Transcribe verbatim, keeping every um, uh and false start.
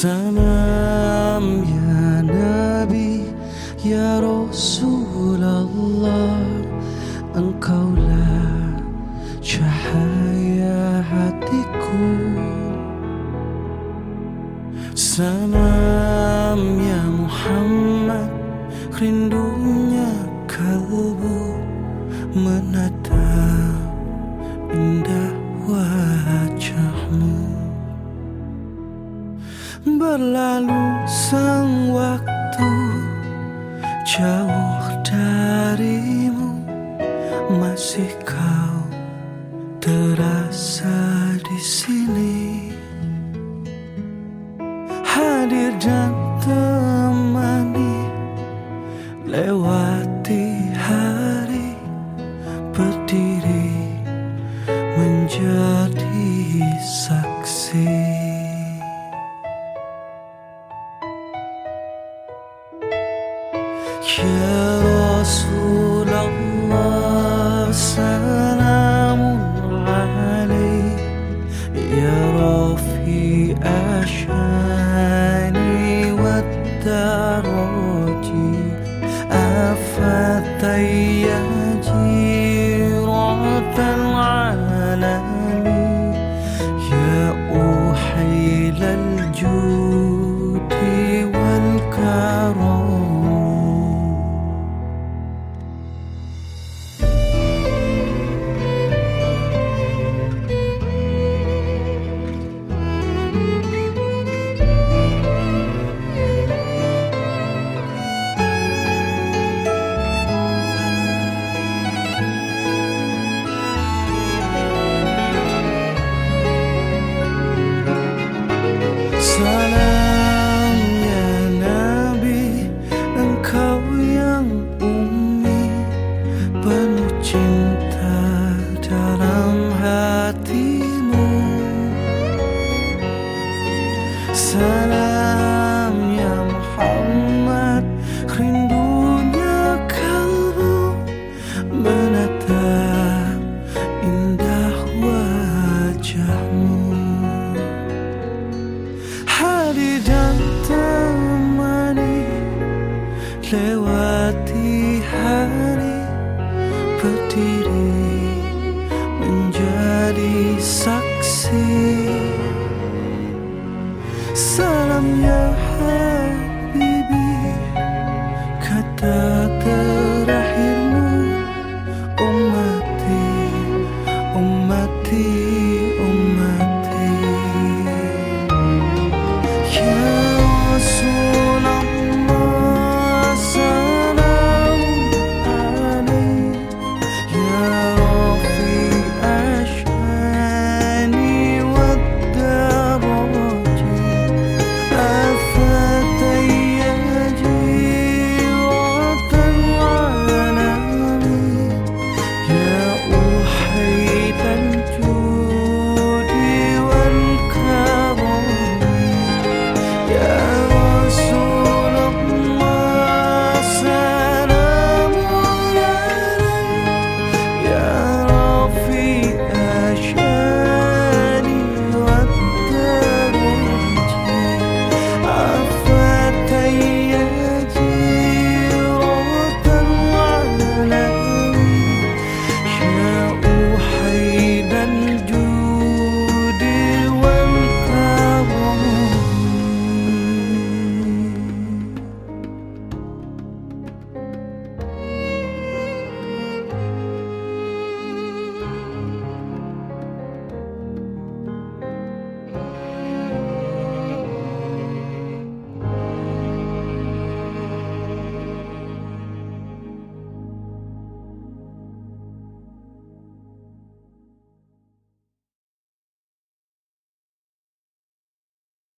Salam ya Nabi, ya Rasulullah, Engkaulah cahaya hatiku. Salam ya Muhammad, rindunya kalbu menatap indah wajahmu. Berlalu sang waktu jauh darimu, masih kau terasa di sini, hadir dan temani lewati hari, berdiri menjadi saksi. Ya Rasulullah, salamun alaik, ya Rafi asyani wa daraji, afatayya jiratan alami, ya uhailal judi wal karam. Salam ya Nabi, Engkau yang ummi, penuh cinta dalam hatimu. Salam ya Muhammad, rindunya kalbu menatap indah wajahmu, hadir dan temani lewati hari, berdiri menjadi saksi. Salam ya Habibi, kata terakhirmu, ummati, ummati, ummati. Ya Rasulullah, salamun alaik, ya Rafi asyani wa daraji, afatayya jiratan alami, ya uhailal judi wal karami. Ya Rasulullah, salamun alaik, ya Rafi asyani wa daraji,